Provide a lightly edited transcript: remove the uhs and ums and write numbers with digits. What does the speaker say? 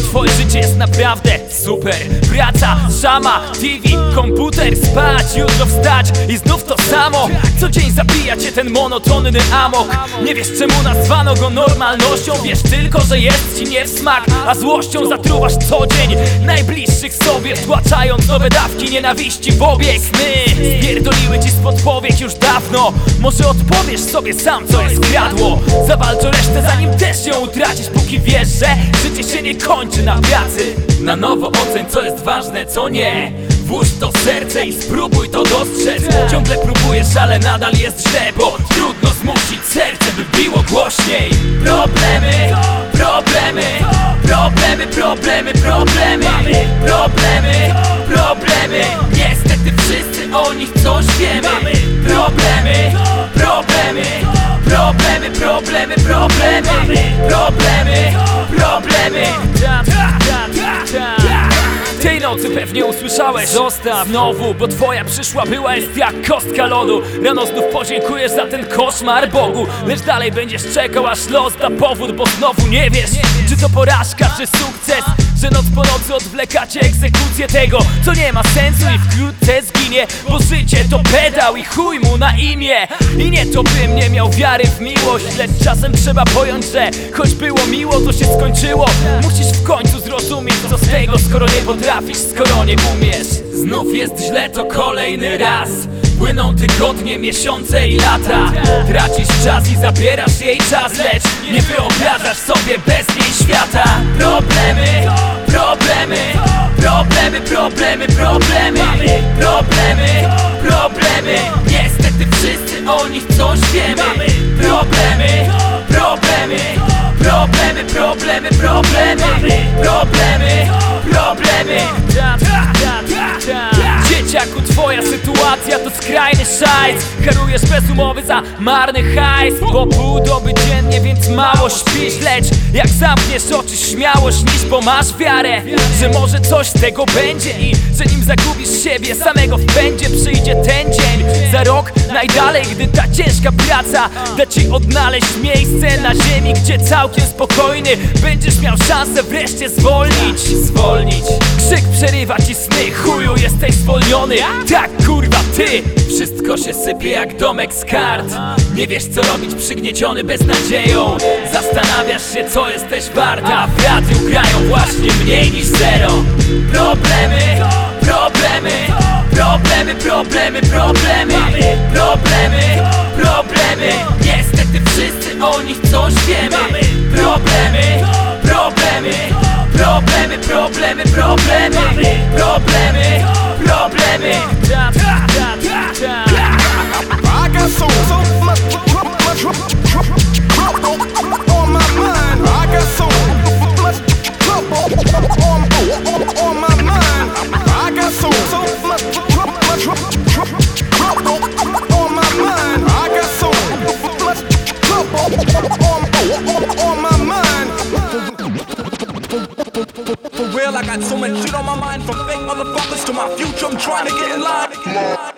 twoje życie jest naprawdę super. Praca, szama, TV, komputer, spać, jutro wstać i znów to samo. Co dzień zabija cię ten monotonny amok. Nie wiesz czemu nazwano go normalnością. Wiesz tylko, że jest ci nie w smak, a złością zatruwasz co dzień najbliższych sobie, wtłaczając nowe dawki nienawiści w obieg. Sny spierdoliły ci spod powiek już dawno. Może odpowiesz sobie sam, co jest kradło. Zawalcz o resztę, zanim też ją utracisz. Póki wiesz, że życie się nie kończy na pracy. Na nowo oceń, co jest ważne, co nie. Włóż to w serce i spróbuj to dostrzec. Ciągle próbujesz, ale nadal jest źle, bo trudno zmusić serce, by biło głośniej. Problemy, problemy, problemy, problemy, problemy, problemy, problemy. Niestety wszyscy o nich coś wiemy. Problemy, problemy, problemy, problemy, problemy, problemy, problemy. Tej nocy pewnie usłyszałeś: zostaw znowu, bo twoja przyszła była jest jak kostka lodu. Rano znów podziękujesz za ten koszmar Bogu, lecz dalej będziesz czekał, aż los da powód, bo znowu nie wiesz, czy to porażka, czy sukces. Że noc po nocy odwlekacie egzekucję tego, co nie ma sensu i wkrótce zginie. Bo życie to pedał i chuj mu na imię. I nie to bym nie miał wiary w miłość, lecz czasem trzeba pojąć, że choć było miło, to się skończyło. Musisz w końcu zrozumieć, co z tego, skoro nie potrafisz, skoro nie umiesz. Znów jest źle, to kolejny raz. Płyną tygodnie, miesiące i lata. Tracisz czas i zabierasz jej czas, lecz nie wyobrażasz sobie bez niej świata. Problemy, problemy, problemy, problemy, problemy, problemy, problemy. Niestety wszyscy o nich coś wiemy. Problemy, problemy, problemy, problemy, problemy, problemy, problemy. Dzieciaku, twoja sytuacja to skrajny szajs. Karujesz bez umowy za marny hajs. Bo pół doby dziennie, więc mało śpisz. Lecz jak zamkniesz oczy, śmiało śnisz, bo masz wiarę, że może coś z tego będzie. I że nim zagubisz siebie samego w pędzie, przyjdzie ten dzień za rok najdalej, gdy ta ciężka praca da ci odnaleźć miejsce na ziemi, gdzie całkiem spokojny będziesz miał szansę wreszcie zwolnić. Krzyk przerywa ci sny, chuju, jesteś zwolniony. Tak kurwa ty. Wszystko się sypie jak domek z kart. Nie wiesz co robić, przygnieciony beznadzieją. Zastanawiasz się co jesteś warta, a w radiu grają właśnie mniej niż zero. Problemy, problemy, problemy, problemy, problemy, problemy, problemy. Niestety wszyscy o nich coś wiemy. Problemy, problemy, problemy, problemy, problemy, problemy, problemy. I got so much trouble on my mind. I got so much trouble on my mind. I got so much trouble on my mind. I got so much trouble on my mind. For real, I got so much shit on my mind. From fake motherfuckers to my future, I'm trying to get in line.